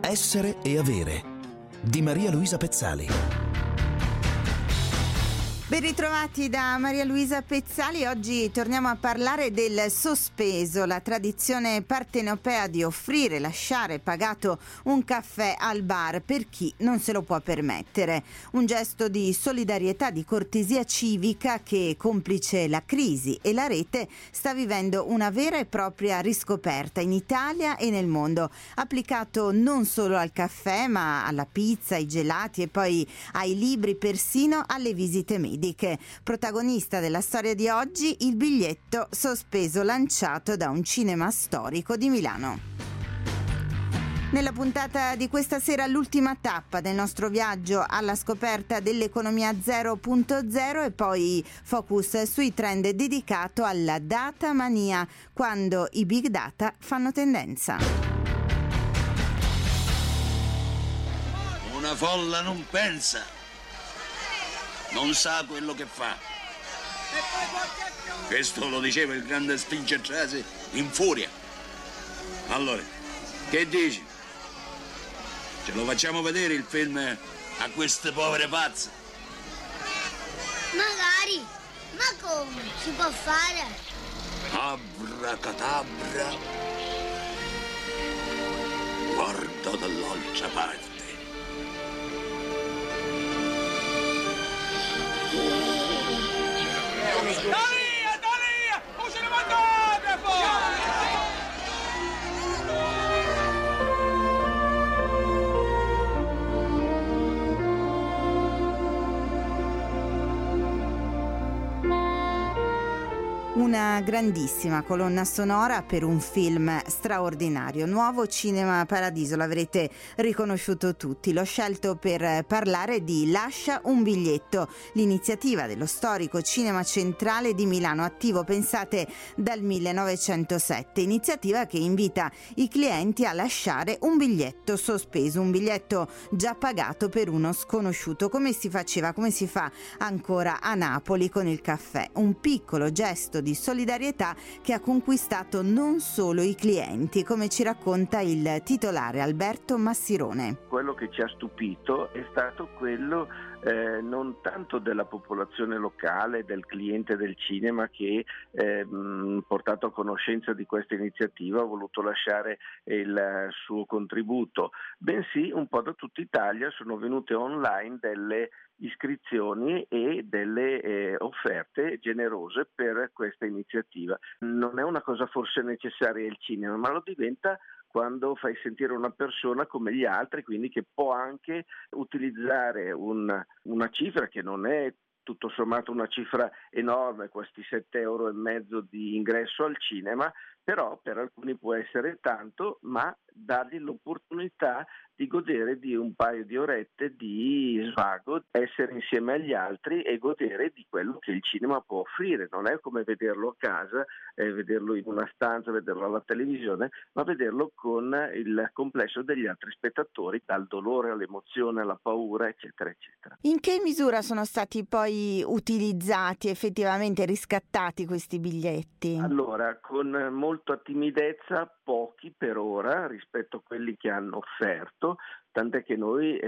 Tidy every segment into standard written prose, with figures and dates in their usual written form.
Essere e avere di Maria Luisa Pezzali. Ben ritrovati da Maria Luisa Pezzali. Oggi torniamo a parlare del sospeso, la tradizione partenopea di offrire, lasciare pagato un caffè al bar per chi non se lo può permettere. Un gesto di solidarietà, di cortesia civica che, complice la crisi e la rete, sta vivendo una vera e propria riscoperta in Italia e nel mondo, applicato non solo al caffè ma alla pizza, ai gelati e poi ai libri, persino alle visite mediche. Protagonista della storia di oggi, il biglietto sospeso lanciato da un cinema storico di Milano. Nella puntata di questa sera l'ultima tappa del nostro viaggio alla scoperta dell'economia 0.0 e poi focus sui trend dedicato alla data mania, quando i big data fanno tendenza. Una folla non pensa, non sa quello che fa. Questo lo diceva il grande Spincertrasi in furia. Allora, che dici? Ce lo facciamo vedere il film a queste povere pazze? Magari, ma come? Si può fare? Abracadabra. Guarda dall'altra parte. Dalia! Un cinematografo! Una grandissima colonna sonora per un film straordinario. Nuovo Cinema Paradiso, l'avrete riconosciuto tutti. L'ho scelto per parlare di Lascia un biglietto, l'iniziativa dello storico Cinema Centrale di Milano, attivo, pensate, dal 1907. Iniziativa che invita i clienti a lasciare un biglietto sospeso, un biglietto già pagato per uno sconosciuto, come si faceva, come si fa ancora a Napoli con il caffè. Un piccolo gesto di solidarietà che ha conquistato non solo i clienti, come ci racconta il titolare Alberto Massirone. Quello che ci ha stupito è stato quello non tanto della popolazione locale, del cliente del cinema che portato a conoscenza di questa iniziativa ha voluto lasciare il suo contributo, bensì un po' da tutta Italia sono venute online delle iscrizioni e delle offerte generose per questa iniziativa. Non è una cosa forse necessaria il cinema, ma lo diventa quando fai sentire una persona come gli altri, quindi che può anche utilizzare una cifra che non è tutto sommato una cifra enorme, questi 7,5 € di ingresso al cinema, però per alcuni può essere tanto, ma dargli l'opportunità di godere di un paio di orette di svago, essere insieme agli altri e godere di quello che il cinema può offrire. Non è come vederlo a casa, vederlo in una stanza, vederlo alla televisione, ma vederlo con il complesso degli altri spettatori, dal dolore all'emozione, alla paura, eccetera, eccetera. In che misura sono stati poi utilizzati, effettivamente riscattati questi biglietti? Allora, con molta timidezza, pochi per ora rispetto a quelli che hanno offerto, tant'è che noi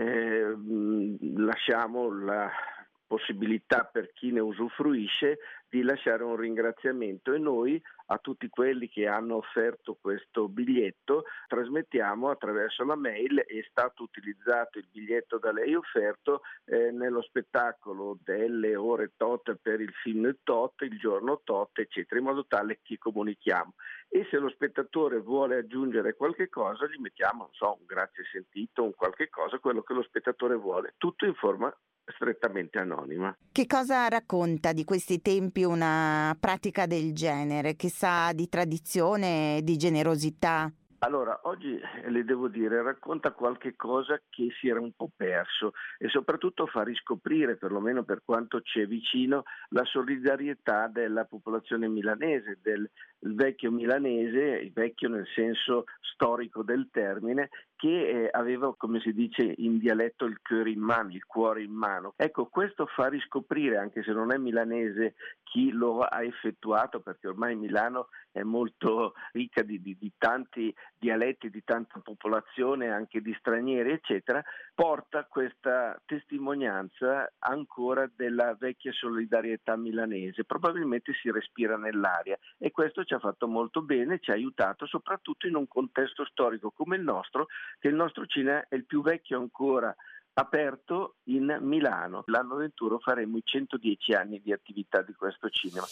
lasciamo la possibilità per chi ne usufruisce di lasciare un ringraziamento e noi a tutti quelli che hanno offerto questo biglietto trasmettiamo attraverso la mail: è stato utilizzato il biglietto da lei offerto nello spettacolo delle ore tot per il film tot, il giorno tot, eccetera, in modo tale che comunichiamo. E se lo spettatore vuole aggiungere qualche cosa gli mettiamo, non so, un grazie sentito, un qualche cosa, quello che lo spettatore vuole, tutto in forma strettamente anonima. Che cosa racconta di questi tempi una pratica del genere, che sa di tradizione, di generosità? Allora, oggi le devo dire, racconta qualche cosa che si era un po' perso e soprattutto fa riscoprire, perlomeno per quanto ci è vicino, la solidarietà della popolazione milanese, del vecchio milanese, il vecchio nel senso storico del termine, che aveva, come si dice in dialetto, il cuore in mano, il cuore in mano. Ecco, questo fa riscoprire, anche se non è milanese chi lo ha effettuato, perché ormai Milano è molto ricca di tanti dialetti di tanta popolazione, anche di stranieri eccetera, porta questa testimonianza ancora della vecchia solidarietà milanese. Probabilmente si respira nell'aria e questo ci ha fatto molto bene, ci ha aiutato soprattutto in un contesto storico come il nostro, che il nostro cinema è il più vecchio ancora aperto in Milano. L'anno venturo faremo i 110 anni di attività di questo cinema.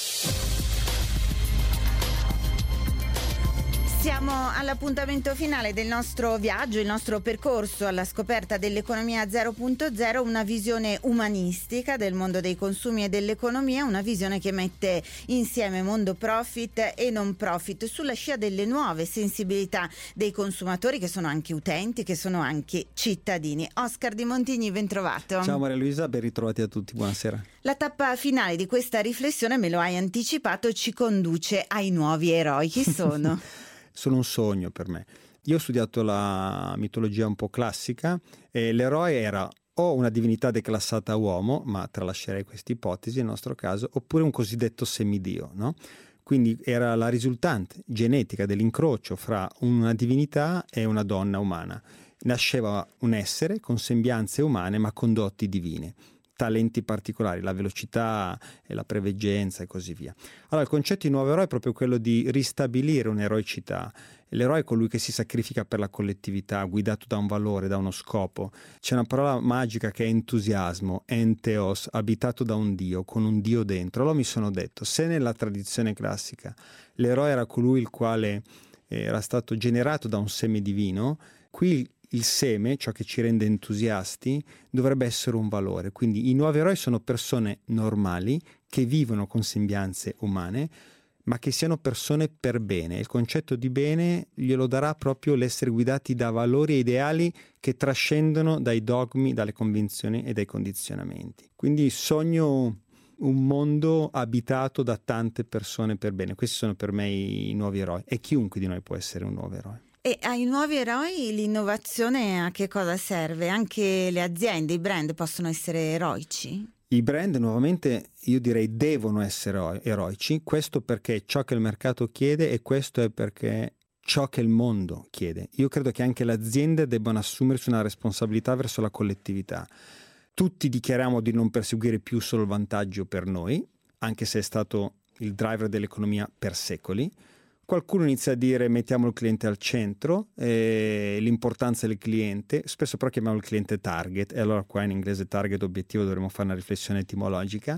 Siamo all'appuntamento finale del nostro viaggio, il nostro percorso alla scoperta dell'economia 0.0, una visione umanistica del mondo dei consumi e dell'economia, una visione che mette insieme mondo profit e non profit sulla scia delle nuove sensibilità dei consumatori, che sono anche utenti, che sono anche cittadini. Oscar Di Montigny, ben trovato. Ciao Maria Luisa, ben ritrovati a tutti, buonasera. La tappa finale di questa riflessione, me lo hai anticipato, ci conduce ai nuovi eroi. Chi sono? Sono un sogno per me. Io ho studiato la mitologia un po' classica e l'eroe era o una divinità declassata a uomo, ma tralascerei questa ipotesi nel nostro caso, oppure un cosiddetto semidio, no? Quindi era la risultante genetica dell'incrocio fra una divinità e una donna umana. Nasceva un essere con sembianze umane ma con doti divine, talenti particolari, la velocità e la preveggenza e così via. Allora il concetto di nuovo eroe è proprio quello di ristabilire un'eroicità. L'eroe è colui che si sacrifica per la collettività, guidato da un valore, da uno scopo. C'è una parola magica che è entusiasmo, entheos, abitato da un dio, con un dio dentro. Allora mi sono detto, se nella tradizione classica l'eroe era colui il quale era stato generato da un seme divino, qui il seme, ciò che ci rende entusiasti, dovrebbe essere un valore. Quindi i nuovi eroi sono persone normali che vivono con sembianze umane, ma che siano persone per bene. Il concetto di bene glielo darà proprio l'essere guidati da valori e ideali che trascendono dai dogmi, dalle convinzioni e dai condizionamenti. Quindi sogno un mondo abitato da tante persone per bene. Questi sono per me i nuovi eroi e chiunque di noi può essere un nuovo eroe. E ai nuovi eroi l'innovazione a che cosa serve? Anche le aziende, i brand possono essere eroici? I brand nuovamente io direi devono essere eroici, questo perché ciò che il mercato chiede e questo è perché ciò che il mondo chiede. Io credo che anche le aziende debbano assumersi una responsabilità verso la collettività. Tutti dichiariamo di non perseguire più solo il vantaggio per noi, anche se è stato il driver dell'economia per secoli. Qualcuno inizia a dire mettiamo il cliente al centro, l'importanza del cliente, spesso però chiamiamo il cliente target, e allora qua in inglese target obiettivo dovremmo fare una riflessione etimologica.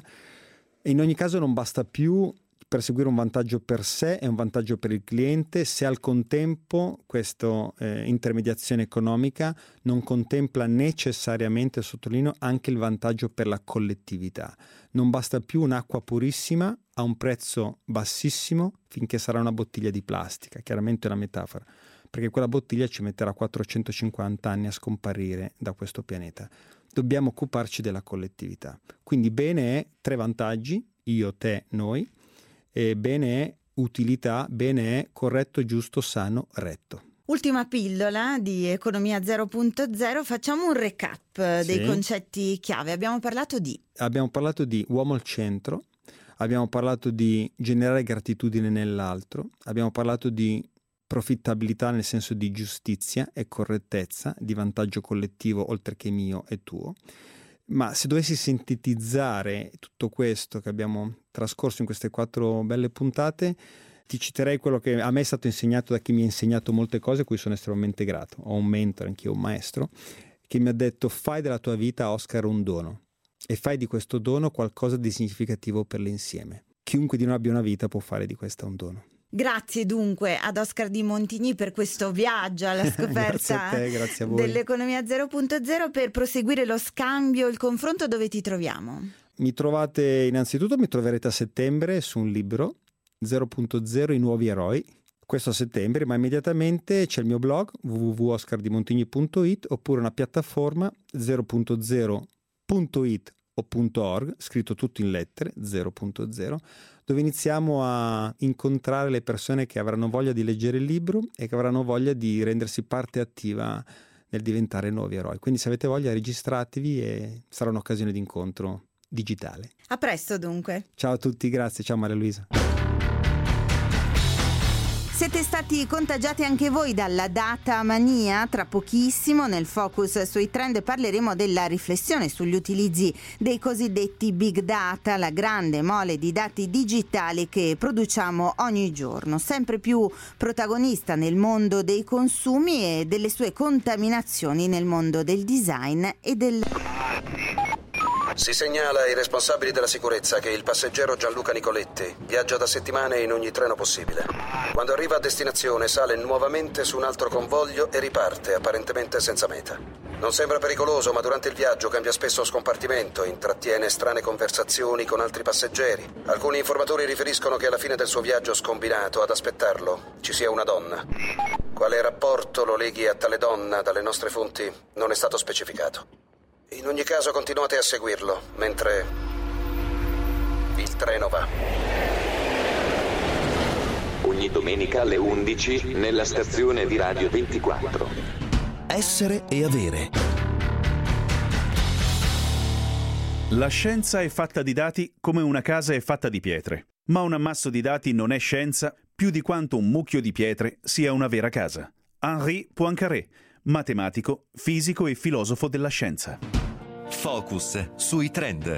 E in ogni caso non basta più perseguire un vantaggio per sé e un vantaggio per il cliente se al contempo questa intermediazione economica non contempla necessariamente, sottolineo, anche il vantaggio per la collettività. Non basta più un'acqua purissima a un prezzo bassissimo finché sarà una bottiglia di plastica, chiaramente è una metafora, perché quella bottiglia ci metterà 450 anni a scomparire da questo pianeta. Dobbiamo occuparci della collettività. Quindi bene è 3 vantaggi, io, te, noi, e bene è utilità, bene è corretto, giusto, sano, retto. Ultima pillola di Economia 0.0, facciamo un recap dei concetti chiave. Abbiamo parlato di uomo al centro, abbiamo parlato di generare gratitudine nell'altro, abbiamo parlato di profittabilità nel senso di giustizia e correttezza, di vantaggio collettivo oltre che mio e tuo. Ma se dovessi sintetizzare tutto questo che abbiamo trascorso in queste 4 belle puntate, ti citerei quello che a me è stato insegnato da chi mi ha insegnato molte cose a cui sono estremamente grato. Ho un mentore, anch'io un maestro, che mi ha detto: fai della tua vita, Oscar, un dono e fai di questo dono qualcosa di significativo per l'insieme. Chiunque di noi abbia una vita può fare di questa un dono. Grazie dunque ad Oscar Di Montigny per questo viaggio alla scoperta grazie a voi. dell'Economia 0.0. Per proseguire lo scambio, il confronto, dove ti troviamo? Mi troverete a settembre su un libro 0.0 i nuovi eroi, questo a settembre, ma immediatamente c'è il mio blog www.oscardimontigny.it oppure una piattaforma 0.0.it o .org, scritto tutto in lettere, 0.0, dove iniziamo a incontrare le persone che avranno voglia di leggere il libro e che avranno voglia di rendersi parte attiva nel diventare nuovi eroi. Quindi se avete voglia registratevi e sarà un'occasione di incontro digitale. A presto dunque. Ciao a tutti, grazie, ciao Maria Luisa. Siete stati contagiati anche voi dalla data mania? Tra pochissimo nel Focus sui Trend parleremo della riflessione sugli utilizzi dei cosiddetti big data, la grande mole di dati digitali che produciamo ogni giorno, sempre più protagonista nel mondo dei consumi e delle sue contaminazioni nel mondo del design e del... Si segnala ai responsabili della sicurezza che il passeggero Gianluca Nicoletti viaggia da settimane in ogni treno possibile. Quando arriva a destinazione sale nuovamente su un altro convoglio e riparte, apparentemente senza meta. Non sembra pericoloso, ma durante il viaggio cambia spesso scompartimento, intrattiene strane conversazioni con altri passeggeri. Alcuni informatori riferiscono che alla fine del suo viaggio scombinato ad aspettarlo ci sia una donna. Quale rapporto lo leghi a tale donna dalle nostre fonti non è stato specificato. In ogni caso continuate a seguirlo, mentre il treno va. Ogni domenica alle 11 nella stazione di Radio 24. Essere e avere. La scienza è fatta di dati come una casa è fatta di pietre. Ma un ammasso di dati non è scienza più di quanto un mucchio di pietre sia una vera casa. Henri Poincaré, matematico, fisico e filosofo della scienza. Focus sui trend.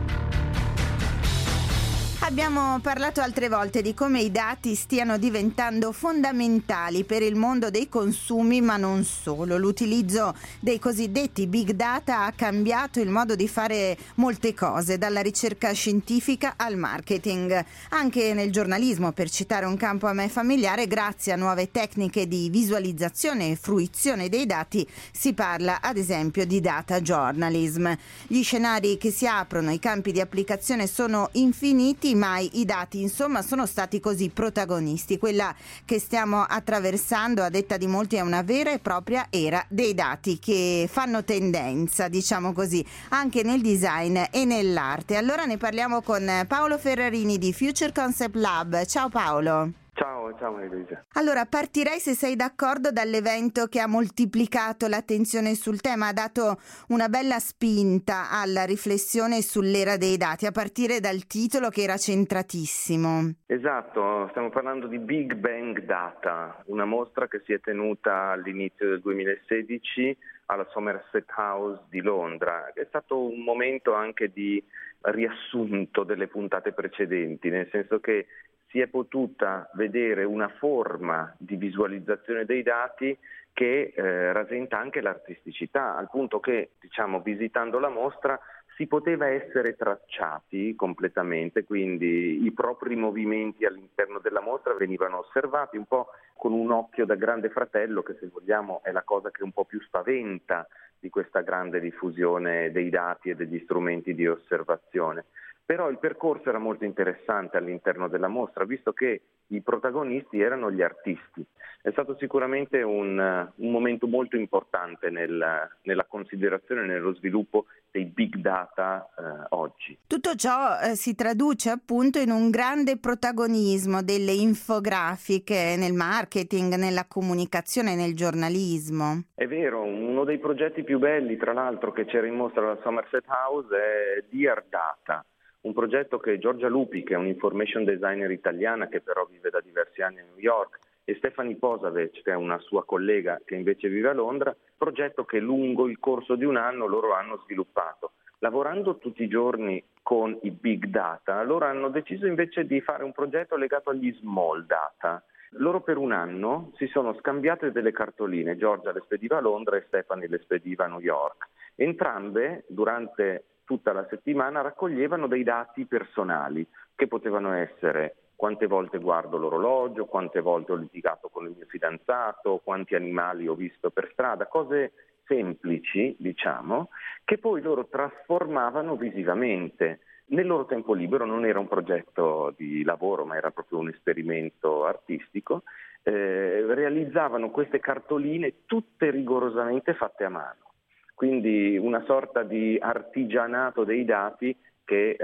Abbiamo parlato altre volte di come i dati stiano diventando fondamentali per il mondo dei consumi, ma non solo. L'utilizzo dei cosiddetti big data ha cambiato il modo di fare molte cose, dalla ricerca scientifica al marketing. Anche nel giornalismo, per citare un campo a me familiare, grazie a nuove tecniche di visualizzazione e fruizione dei dati, si parla ad esempio di data journalism. Gli scenari che si aprono, i campi di applicazione sono infiniti, ma i dati insomma sono stati così protagonisti. Quella che stiamo attraversando, a detta di molti, è una vera e propria era dei dati che fanno tendenza, diciamo così, anche nel design e nell'arte. Allora ne parliamo con Paolo Ferrarini di Future Concept Lab. Ciao Paolo. Ciao Maria-Luisa. Allora, partirei, se sei d'accordo, dall'evento che ha moltiplicato l'attenzione sul tema, ha dato una bella spinta alla riflessione sull'era dei dati, a partire dal titolo che era centratissimo. Esatto, stiamo parlando di Big Bang Data, una mostra che si è tenuta all'inizio del 2016 alla Somerset House di Londra. È stato un momento anche di riassunto delle puntate precedenti, nel senso che si è potuta vedere una forma di visualizzazione dei dati che rasenta anche l'artisticità, al punto che, visitando la mostra si poteva essere tracciati completamente, quindi i propri movimenti all'interno della mostra venivano osservati un po' con un occhio da grande fratello, che se vogliamo è la cosa che un po' più spaventa di questa grande diffusione dei dati e degli strumenti di osservazione. Però il percorso era molto interessante all'interno della mostra, visto che i protagonisti erano gli artisti. È stato sicuramente un momento molto importante nella considerazione e nello sviluppo dei big data oggi. Tutto ciò si traduce appunto in un grande protagonismo delle infografiche nel marketing, nella comunicazione, nel giornalismo. È vero, uno dei progetti più belli, tra l'altro, che c'era in mostra alla Somerset House è Dear Data. Un progetto che Giorgia Lupi, che è un'information designer italiana che però vive da diversi anni a New York, e Stefani Posavec, che è una sua collega che invece vive a Londra, progetto che lungo il corso di un anno loro hanno sviluppato. Lavorando tutti i giorni con i big data, loro hanno deciso invece di fare un progetto legato agli small data. Loro per un anno si sono scambiate delle cartoline, Giorgia le spediva a Londra e Stefani le spediva a New York. Entrambe, durante tutta la settimana, raccoglievano dei dati personali che potevano essere: quante volte guardo l'orologio, quante volte ho litigato con il mio fidanzato, quanti animali ho visto per strada, cose semplici, che poi loro trasformavano visivamente. Nel loro tempo libero, non era un progetto di lavoro, ma era proprio un esperimento artistico, realizzavano queste cartoline tutte rigorosamente fatte a mano. Quindi una sorta di artigianato dei dati che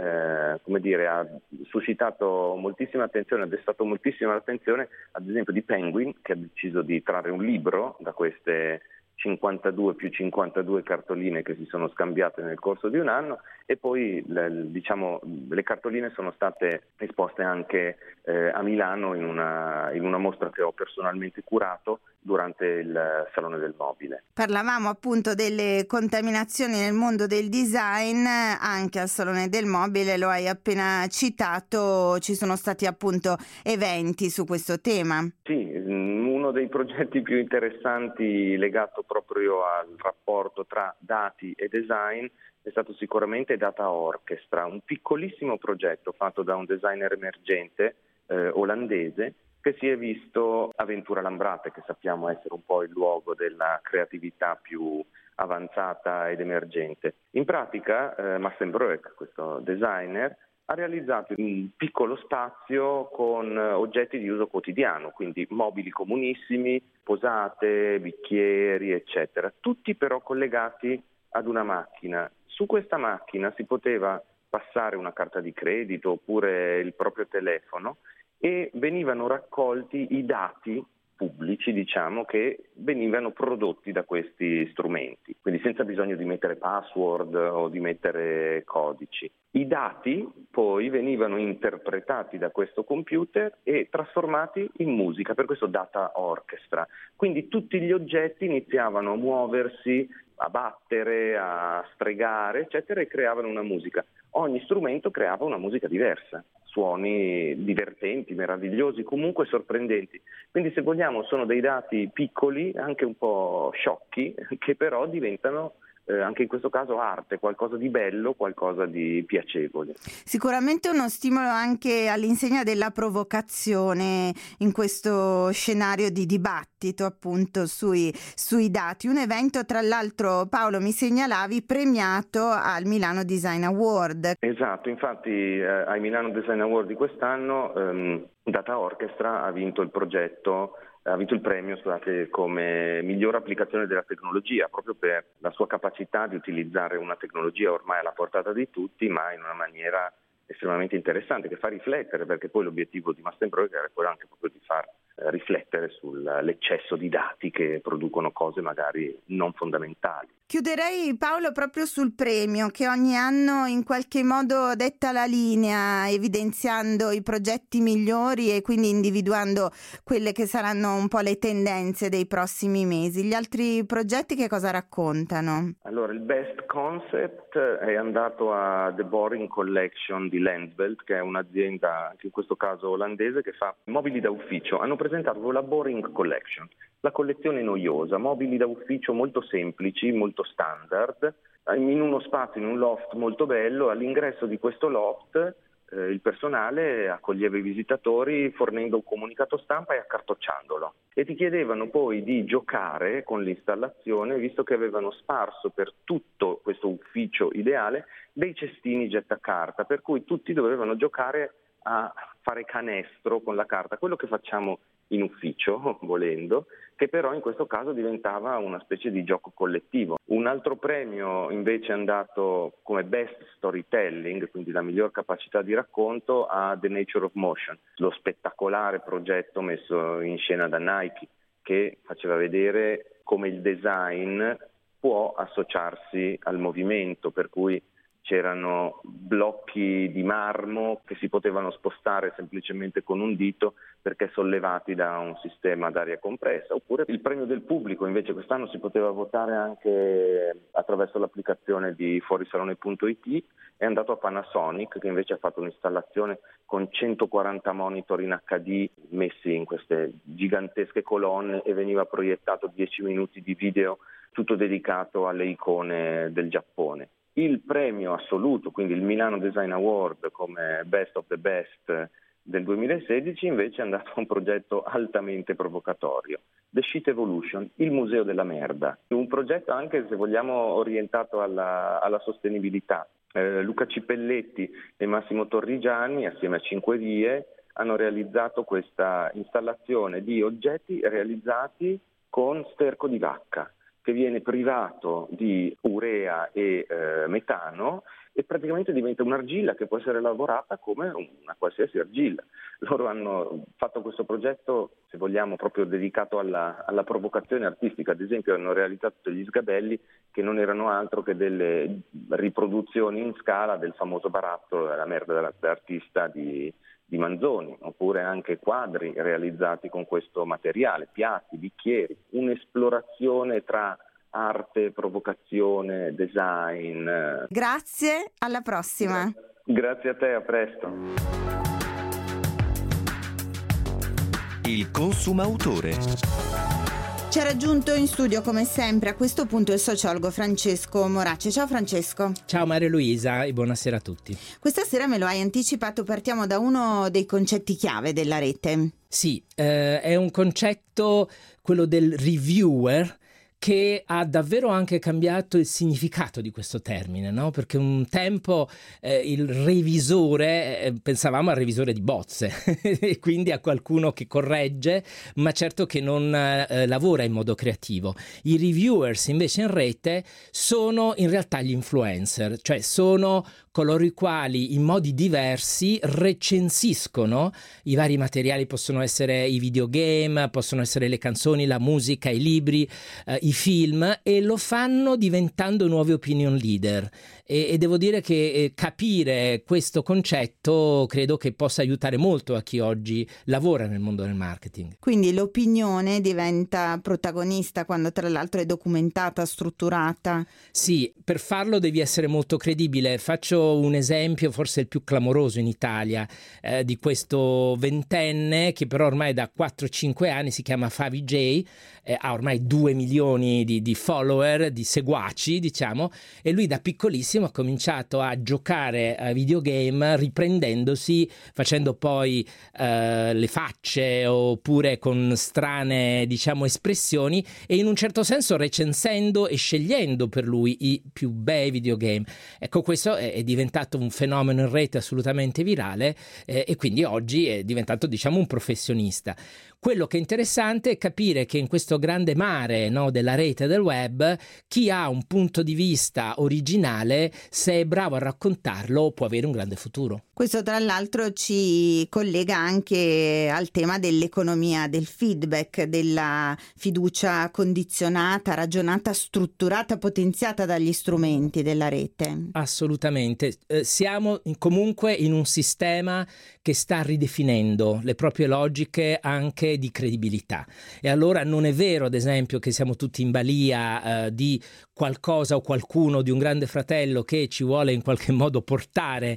ha suscitato moltissima attenzione, ha destato moltissima attenzione, ad esempio di Penguin, che ha deciso di trarre un libro da queste 52 più 52 cartoline che si sono scambiate nel corso di un anno, e poi le cartoline sono state esposte anche a Milano in una mostra che ho personalmente curato durante il Salone del Mobile. Parlavamo appunto delle contaminazioni nel mondo del design, anche al Salone del Mobile, lo hai appena citato, ci sono stati appunto eventi su questo tema. Sì, uno dei progetti più interessanti legato proprio al rapporto tra dati e design è stato sicuramente Data Orchestra, un piccolissimo progetto fatto da un designer emergente olandese che si è visto a Ventura Lambrate, che sappiamo essere un po' il luogo della creatività più avanzata ed emergente. In pratica Massenbroek, questo designer, ha realizzato un piccolo spazio con oggetti di uso quotidiano, quindi mobili comunissimi, posate, bicchieri, eccetera, tutti però collegati ad una macchina. Su questa macchina si poteva passare una carta di credito oppure il proprio telefono e venivano raccolti i dati pubblici, che venivano prodotti da questi strumenti, quindi senza bisogno di mettere password o di mettere codici. I dati poi venivano interpretati da questo computer e trasformati in musica, per questo Data Orchestra. Quindi tutti gli oggetti iniziavano a muoversi, a battere, a stregare, eccetera, e creavano una musica. Ogni strumento creava una musica diversa, suoni divertenti, meravigliosi, comunque sorprendenti. Quindi, se vogliamo, sono dei dati piccoli, anche un po' sciocchi, che però diventano anche in questo caso arte, qualcosa di bello, qualcosa di piacevole. Sicuramente uno stimolo anche all'insegna della provocazione in questo scenario di dibattito appunto sui dati. Un evento, tra l'altro, Paolo, mi segnalavi, premiato al Milano Design Award. Esatto, infatti ai Milano Design Award di quest'anno Data Orchestra ha vinto il premio come miglior applicazione della tecnologia, proprio per la sua capacità di utilizzare una tecnologia ormai alla portata di tutti, ma in una maniera estremamente interessante, che fa riflettere, perché poi l'obiettivo di Massenbroek era quello anche proprio di far riflettere sull'eccesso di dati che producono cose magari non fondamentali. Chiuderei, Paolo, proprio sul premio che ogni anno in qualche modo detta la linea, evidenziando i progetti migliori e quindi individuando quelle che saranno un po' le tendenze dei prossimi mesi. Gli altri progetti che cosa raccontano? Allora, il Best Concept è andato a The Boring Collection di Lensbelt, che è un'azienda, anche in questo caso olandese, che fa mobili da ufficio. Hanno presentato la Boring Collection, la collezione noiosa, mobili da ufficio molto semplici, molto standard, in uno spazio, in un loft molto bello. All'ingresso di questo loft il personale accoglieva i visitatori fornendo un comunicato stampa e accartocciandolo, e ti chiedevano poi di giocare con l'installazione, visto che avevano sparso per tutto questo ufficio ideale dei cestini gettacarta, per cui tutti dovevano giocare a fare canestro con la carta, quello che facciamo in ufficio, volendo, che però in questo caso diventava una specie di gioco collettivo. Un altro premio invece è andato come Best Storytelling, quindi la miglior capacità di racconto, a The Nature of Motion, lo spettacolare progetto messo in scena da Nike, che faceva vedere come il design può associarsi al movimento, per cui c'erano blocchi di marmo che si potevano spostare semplicemente con un dito perché sollevati da un sistema d'aria compressa. Oppure il premio del pubblico, invece quest'anno si poteva votare anche attraverso l'applicazione di fuorisalone.it, è andato a Panasonic, che invece ha fatto un'installazione con 140 monitor in HD messi in queste gigantesche colonne e veniva proiettato 10 minuti di video tutto dedicato alle icone del Giappone. Il premio assoluto, quindi il Milano Design Award come Best of the Best del 2016, invece è andato a un progetto altamente provocatorio, The Shit Evolution, il museo della merda, un progetto anche, se vogliamo, orientato alla sostenibilità. Luca Cipelletti e Massimo Torrigiani, assieme a 5 Vie, hanno realizzato questa installazione di oggetti realizzati con sterco di vacca, che viene privato di urea e metano e praticamente diventa un'argilla che può essere lavorata come una qualsiasi argilla. Loro hanno fatto questo progetto, se vogliamo, proprio dedicato alla provocazione artistica. Ad esempio hanno realizzato degli sgabelli che non erano altro che delle riproduzioni in scala del famoso barattolo della merda dell'artista di Manzoni, oppure anche quadri realizzati con questo materiale, piatti, bicchieri, un'esplorazione tra arte, provocazione, design. Grazie, alla prossima. Grazie a te, a presto. Il consumautore. Ci ha raggiunto in studio come sempre a questo punto il sociologo Francesco Moracce. Ciao Francesco. Ciao Maria Luisa e buonasera a tutti. Questa sera me lo hai anticipato, partiamo da uno dei concetti chiave della rete. Sì, è un concetto, quello del reviewer, che ha davvero anche cambiato il significato di questo termine, no? Perché un tempo il revisore, pensavamo al revisore di bozze e quindi a qualcuno che corregge, ma certo che non lavora in modo creativo. I reviewers invece in rete sono in realtà gli influencer, cioè sono coloro i quali in modi diversi recensiscono i vari materiali. Possono essere i videogame, possono essere le canzoni, la musica, i libri, i film, e lo fanno diventando nuovi opinion leader. E devo dire che capire questo concetto credo che possa aiutare molto a chi oggi lavora nel mondo del marketing. Quindi l'opinione diventa protagonista quando tra l'altro è documentata, strutturata. Sì, per farlo devi essere molto credibile. Faccio un esempio, forse il più clamoroso in Italia, di questo ventenne che però ormai da 4-5 anni si chiama Favi J, ha ormai 2 milioni di follower, di seguaci diciamo, e lui da piccolissimo ha cominciato a giocare a videogame riprendendosi, facendo poi le facce oppure con strane diciamo espressioni, e in un certo senso recensendo e scegliendo per lui i più bei videogame. Ecco, questo è diventato un fenomeno in rete assolutamente virale, e quindi oggi è diventato diciamo un professionista. Quello che è interessante è capire che in questo grande mare, no, della rete e del web, chi ha un punto di vista originale, se è bravo a raccontarlo, può avere un grande futuro. Questo tra l'altro ci collega anche al tema dell'economia, del feedback, della fiducia condizionata, ragionata, strutturata, potenziata dagli strumenti della rete. Assolutamente. Siamo comunque in un sistema che sta ridefinendo le proprie logiche anche di credibilità, e allora non è vero ad esempio che siamo tutti in balia di qualcosa o qualcuno, di un grande fratello che ci vuole in qualche modo portare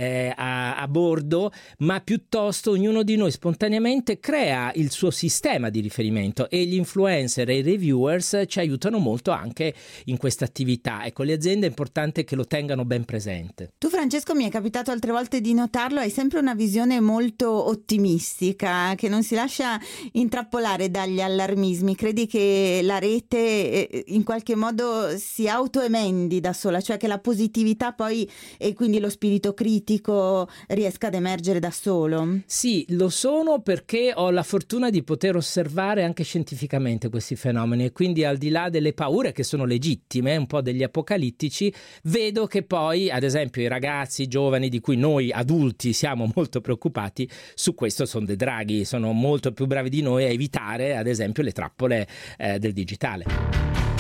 a bordo, ma piuttosto ognuno di noi spontaneamente crea il suo sistema di riferimento, e gli influencer e i reviewers ci aiutano molto anche in questa attività. Ecco, le aziende è importante che lo tengano ben presente. Tu Francesco, mi è capitato altre volte di notarlo, hai sempre una visione molto ottimistica che non si lascia intrappolare dagli allarmismi. Credi che la rete in qualche modo si autoemendi da sola, cioè che la positività poi e quindi lo spirito critico riesca ad emergere da solo? Sì, lo sono, perché ho la fortuna di poter osservare anche scientificamente questi fenomeni, e quindi al di là delle paure che sono legittime, un po' degli apocalittici, vedo che poi ad esempio i ragazzi, i giovani di cui noi adulti siamo molto preoccupati, su questo sono dei draghi, sono molto più bravi di noi a evitare ad esempio le trappole del digitale.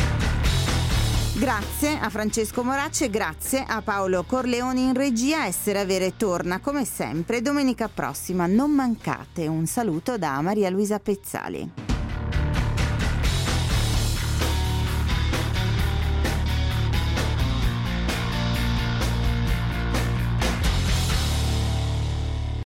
Grazie a Francesco Moracce, grazie a Paolo Corleoni in regia. Essere Avere torna come sempre domenica prossima, non mancate. Un saluto da Maria Luisa Pezzali.